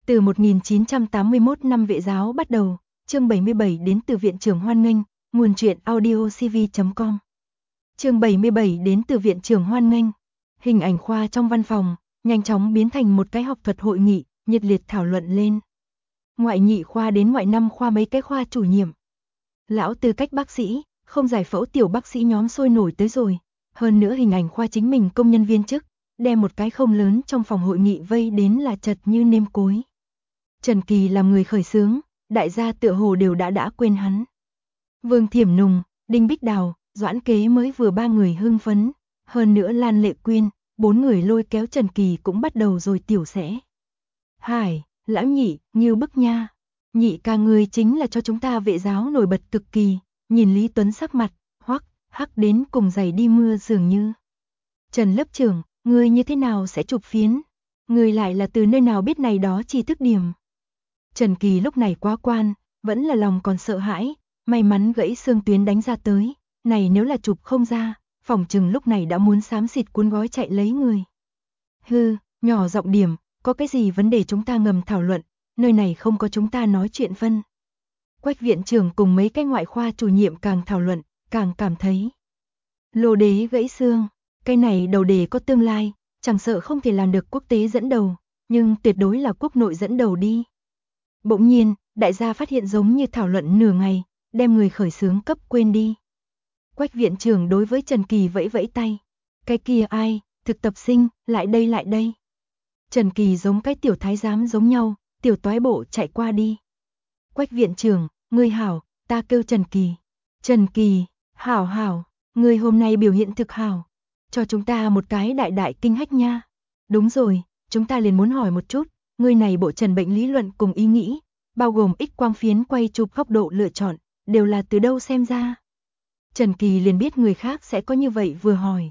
Từ 1981 năm Vệ giáo bắt đầu, chương 77 đến từ Viện trưởng hoan nghênh, nguồn truyện audiocv.com. Chương 77 đến từ Viện trưởng hoan nghênh. Hình ảnh khoa trong văn phòng, nhanh chóng biến thành một cái học thuật hội nghị, nhiệt liệt thảo luận lên. Ngoại nhị khoa đến ngoại năm khoa mấy cái khoa chủ nhiệm. Lão tư cách bác sĩ, không giải phẫu tiểu bác sĩ nhóm sôi nổi tới rồi. Hơn nữa hình ảnh khoa chính mình công nhân viên chức, đem một cái không lớn trong phòng hội nghị vây đến là chật như nêm cối. Trần Kỳ làm người khởi xướng, đại gia tựa hồ đều đã quên hắn. Vương Thiểm Nùng, Đinh Bích Đào, Doãn Kế mới vừa ba người hưng phấn, hơn nữa Lan Lệ Quyên, bốn người lôi kéo Trần Kỳ cũng bắt đầu rồi tiểu sẽ. Hải, lão nhị, Ngưu Bức Nha, nhị ca ngươi chính là cho chúng ta Vệ giáo nổi bật cực kỳ, nhìn Lý Tuấn sắc mặt, hắc đến cùng giày đi mưa dường như. Trần lớp trưởng, ngươi như thế nào sẽ chụp phiến? Ngươi lại là từ nơi nào biết này đó tri thức điểm? Trần Kỳ lúc này quá quan, vẫn là lòng còn sợ hãi, may mắn gãy xương tuyến đánh ra tới, này nếu là chụp không ra, phỏng chừng lúc này đã muốn xám xịt cuốn gói chạy lấy người. Hư, nhỏ giọng điểm, có cái gì vấn đề chúng ta ngầm thảo luận, nơi này không có chúng ta nói chuyện phân. Quách viện trưởng cùng mấy cái ngoại khoa chủ nhiệm càng thảo luận, càng cảm thấy. Lô đế gãy xương, cái này đầu đề có tương lai, chẳng sợ không thể làm được quốc tế dẫn đầu, nhưng tuyệt đối là quốc nội dẫn đầu đi. Bỗng nhiên, đại gia phát hiện giống như thảo luận nửa ngày, đem người khởi xướng cấp quên đi. Quách viện trưởng đối với Trần Kỳ vẫy vẫy tay. Cái kia ai, thực tập sinh, lại đây. Trần Kỳ giống cái tiểu thái giám giống nhau, tiểu toái bộ chạy qua đi. Quách viện trưởng, ngươi hảo, ta kêu Trần Kỳ. Trần Kỳ, hảo, ngươi hôm nay biểu hiện thực hảo. Cho chúng ta một cái đại kinh hách nha. Đúng rồi, chúng ta liền muốn hỏi một chút, ngươi này bộ trần bệnh lý luận cùng ý nghĩ, bao gồm X quang phiến quay chụp góc độ lựa chọn, đều là từ đâu xem ra? Trần Kỳ liền biết người khác sẽ có như vậy vừa hỏi.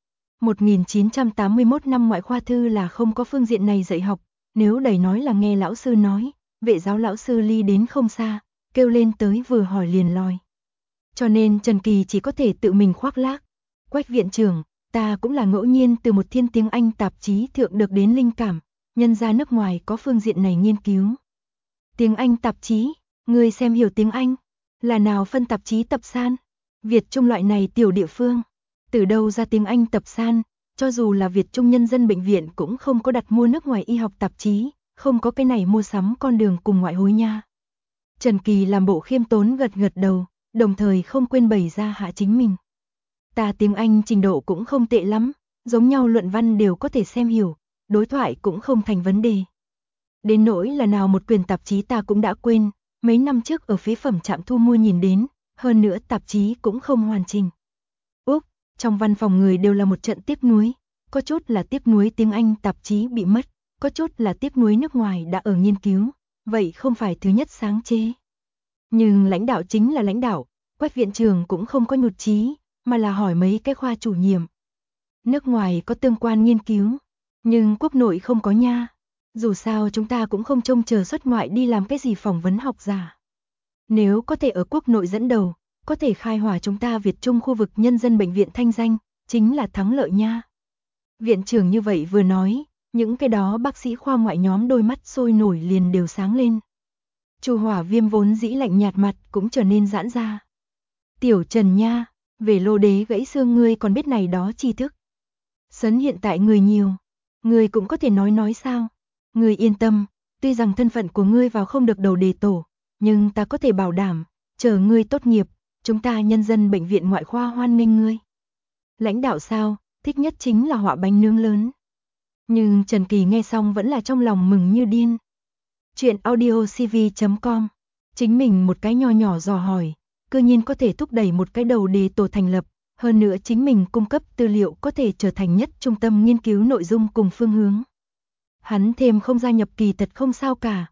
1981 năm ngoại khoa thư là không có phương diện này dạy học, nếu đầy nói là nghe lão sư nói, Vệ giáo lão sư ly đến không xa, kêu lên tới vừa hỏi liền lòi. Cho nên Trần Kỳ chỉ có thể tự mình khoác lác. Quách viện trưởng, ta cũng là ngẫu nhiên từ một thiên tiếng Anh tạp chí thượng được đến linh cảm, nhân ra nước ngoài có phương diện này nghiên cứu. Tiếng Anh tạp chí, ngươi xem hiểu tiếng Anh, là nào phân tạp chí tập san, Việt Trung loại này tiểu địa phương, từ đâu ra tiếng Anh tập san, cho dù là Việt Trung nhân dân bệnh viện cũng không có đặt mua nước ngoài y học tạp chí, không có cái này mua sắm con đường cùng ngoại hối nha. Trần Kỳ làm bộ khiêm tốn gật đầu, đồng thời không quên bày ra hạ chính mình. Ta tiếng Anh trình độ cũng không tệ lắm, giống nhau luận văn đều có thể xem hiểu, đối thoại cũng không thành vấn đề. Đến nỗi là nào một quyển tạp chí ta cũng đã quên, mấy năm trước ở phế phẩm trạm thu mua nhìn đến, hơn nữa tạp chí cũng không hoàn chỉnh. Úc, trong văn phòng người đều là một trận tiếc nuối, có chút là tiếc nuối tiếng Anh tạp chí bị mất, có chút là tiếc nuối nước ngoài đã ở nghiên cứu, vậy không phải thứ nhất sáng chế. Nhưng lãnh đạo chính là lãnh đạo, Quách viện trưởng cũng không có nhụt chí, mà là hỏi mấy cái khoa chủ nhiệm. Nước ngoài có tương quan nghiên cứu, nhưng quốc nội không có nha. Dù sao chúng ta cũng không trông chờ xuất ngoại đi làm cái gì phỏng vấn học giả. Nếu có thể ở quốc nội dẫn đầu, có thể khai hỏa chúng ta Việt Trung khu vực nhân dân bệnh viện thanh danh, chính là thắng lợi nha. Viện trưởng như vậy vừa nói, những cái đó bác sĩ khoa ngoại nhóm đôi mắt sôi nổi liền đều sáng lên. Chu Hỏa Viêm vốn dĩ lạnh nhạt mặt cũng trở nên giãn ra. Tiểu Trần nha, về lô đế gãy xương ngươi còn biết này đó tri thức. Sấn hiện tại người nhiều, ngươi cũng có thể nói sao? Ngươi yên tâm, tuy rằng thân phận của ngươi vào không được đầu đề tổ, nhưng ta có thể bảo đảm, chờ ngươi tốt nghiệp, chúng ta nhân dân bệnh viện ngoại khoa hoan nghênh ngươi. Lãnh đạo sao, thích nhất chính là họa bánh nướng lớn. Nhưng Trần Kỳ nghe xong vẫn là trong lòng mừng như điên. Chuyện audiocv.com, chính mình một cái nho nhỏ dò hỏi, cư nhiên có thể thúc đẩy một cái đầu đề tổ thành lập, hơn nữa chính mình cung cấp tư liệu có thể trở thành nhất trung tâm nghiên cứu nội dung cùng phương hướng. Hắn thêm không gia nhập kỳ thật không sao cả,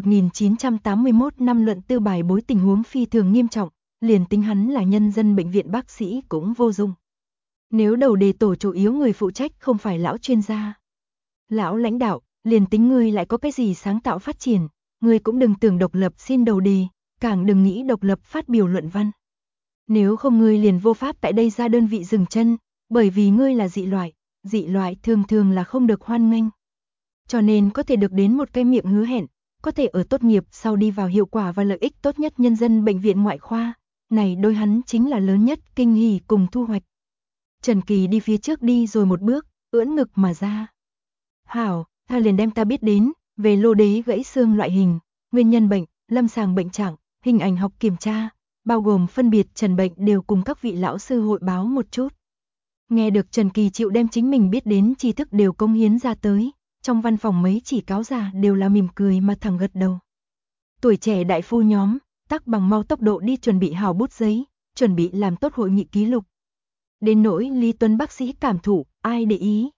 1981 năm luận tư bài bối tình huống phi thường nghiêm trọng, liền tính hắn là nhân dân bệnh viện bác sĩ cũng vô dụng. Nếu đầu đề tổ chủ yếu người phụ trách không phải lão chuyên gia, lão lãnh đạo, liền tính ngươi lại có cái gì sáng tạo phát triển, ngươi cũng đừng tưởng độc lập xin đầu đề, càng đừng nghĩ độc lập phát biểu luận văn. Nếu không ngươi liền vô pháp tại đây ra đơn vị dừng chân, bởi vì ngươi là dị loại thường thường là không được hoan nghênh. Cho nên có thể được đến một cái miệng hứa hẹn, có thể ở tốt nghiệp sau đi vào hiệu quả và lợi ích tốt nhất nhân dân bệnh viện ngoại khoa, này đôi hắn chính là lớn nhất kinh hỉ cùng thu hoạch. Trần Kỳ đi phía trước đi rồi một bước, ưỡn ngực mà ra. Hảo, ta liền đem ta biết đến, về lô đế gãy xương loại hình, nguyên nhân bệnh, lâm sàng bệnh trạng, hình ảnh học kiểm tra, bao gồm phân biệt trần bệnh đều cùng các vị lão sư hội báo một chút. Nghe được Trần Kỳ chịu đem chính mình biết đến tri thức đều công hiến ra tới, trong văn phòng mấy chỉ cáo già đều là mỉm cười mà thẳng gật đầu. Tuổi trẻ đại phu nhóm, tắc bằng mau tốc độ đi chuẩn bị hào bút giấy, chuẩn bị làm tốt hội nghị ký lục. Đến nỗi Lý Tuấn bác sĩ cảm thụ, ai để ý.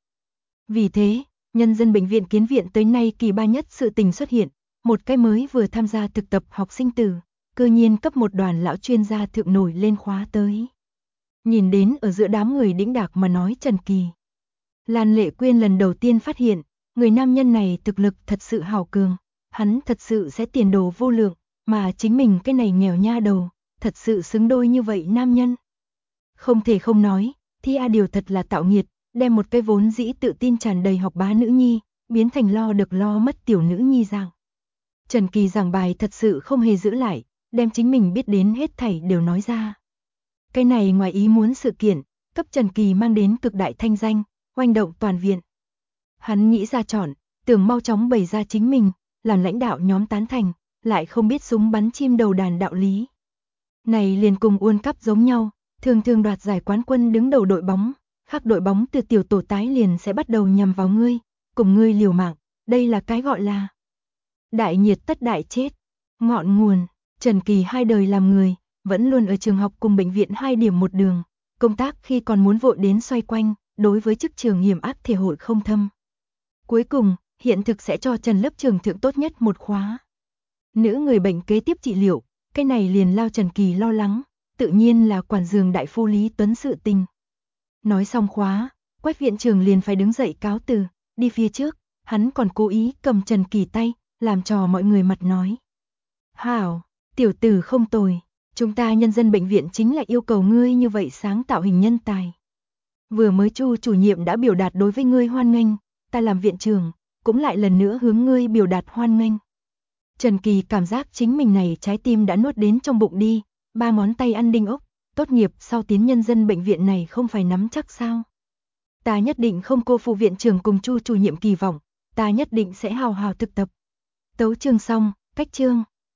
Vì thế, nhân dân bệnh viện Kiến Viện tới nay kỳ ba nhất sự tình xuất hiện, một cái mới vừa tham gia thực tập học sinh tử, cơ nhiên cấp một đoàn lão chuyên gia thượng nổi lên khóa tới. Nhìn đến ở giữa đám người đĩnh đạc mà nói Trần Kỳ. Lan Lệ Quyên lần đầu tiên phát hiện, người nam nhân này thực lực thật sự hào cường, hắn thật sự sẽ tiền đồ vô lượng, mà chính mình cái này nghèo nha đầu, thật sự xứng đôi như vậy nam nhân. Không thể không nói, Thi A Điều thật là tạo nghiệt, đem một cái vốn dĩ tự tin tràn đầy học bá nữ nhi, biến thành lo được lo mất tiểu nữ nhi dạng. Trần Kỳ giảng bài thật sự không hề giữ lại, đem chính mình biết đến hết thảy đều nói ra. Cái này ngoài ý muốn sự kiện, cấp Trần Kỳ mang đến cực đại thanh danh, oanh động toàn viện. Hắn nghĩ ra chọn, tưởng mau chóng bày ra chính mình, làm lãnh đạo nhóm tán thành, lại không biết súng bắn chim đầu đàn đạo lý. Này liền cùng World Cup giống nhau, thường thường đoạt giải quán quân đứng đầu đội bóng, khác đội bóng từ tiểu tổ tái liền sẽ bắt đầu nhằm vào ngươi, cùng ngươi liều mạng, đây là cái gọi là đại nhiệt tất đại chết. Ngọn nguồn, Trần Kỳ hai đời làm người, vẫn luôn ở trường học cùng bệnh viện 2 điểm một đường, công tác khi còn muốn vội đến xoay quanh, đối với chức trường hiểm ác thể hội không thâm. Cuối cùng, hiện thực sẽ cho Trần lớp trường thượng tốt nhất một khóa. Nữ người bệnh kế tiếp trị liệu, cái này liền lao Trần Kỳ lo lắng, tự nhiên là quản giường đại phu Lý Tuấn sự tình. Nói xong khóa, Quách viện trưởng liền phải đứng dậy cáo từ, đi phía trước, hắn còn cố ý cầm Trần Kỳ tay, làm trò mọi người mặt nói. Hảo, tiểu tử không tồi, chúng ta nhân dân bệnh viện chính là yêu cầu ngươi như vậy sáng tạo hình nhân tài. Vừa mới Chu chủ nhiệm đã biểu đạt đối với ngươi hoan nghênh, ta làm viện trưởng, cũng lại lần nữa hướng ngươi biểu đạt hoan nghênh. Trần Kỳ cảm giác chính mình này trái tim đã nuốt đến trong bụng đi, 3 ngón tay ăn đinh ốc, tốt nghiệp sau tiến nhân dân bệnh viện này không phải nắm chắc sao. Ta nhất định không cô phụ viện trưởng cùng Chu chủ nhiệm kỳ vọng, ta nhất định sẽ hào hào thực tập. Tấu chương xong, cách chương.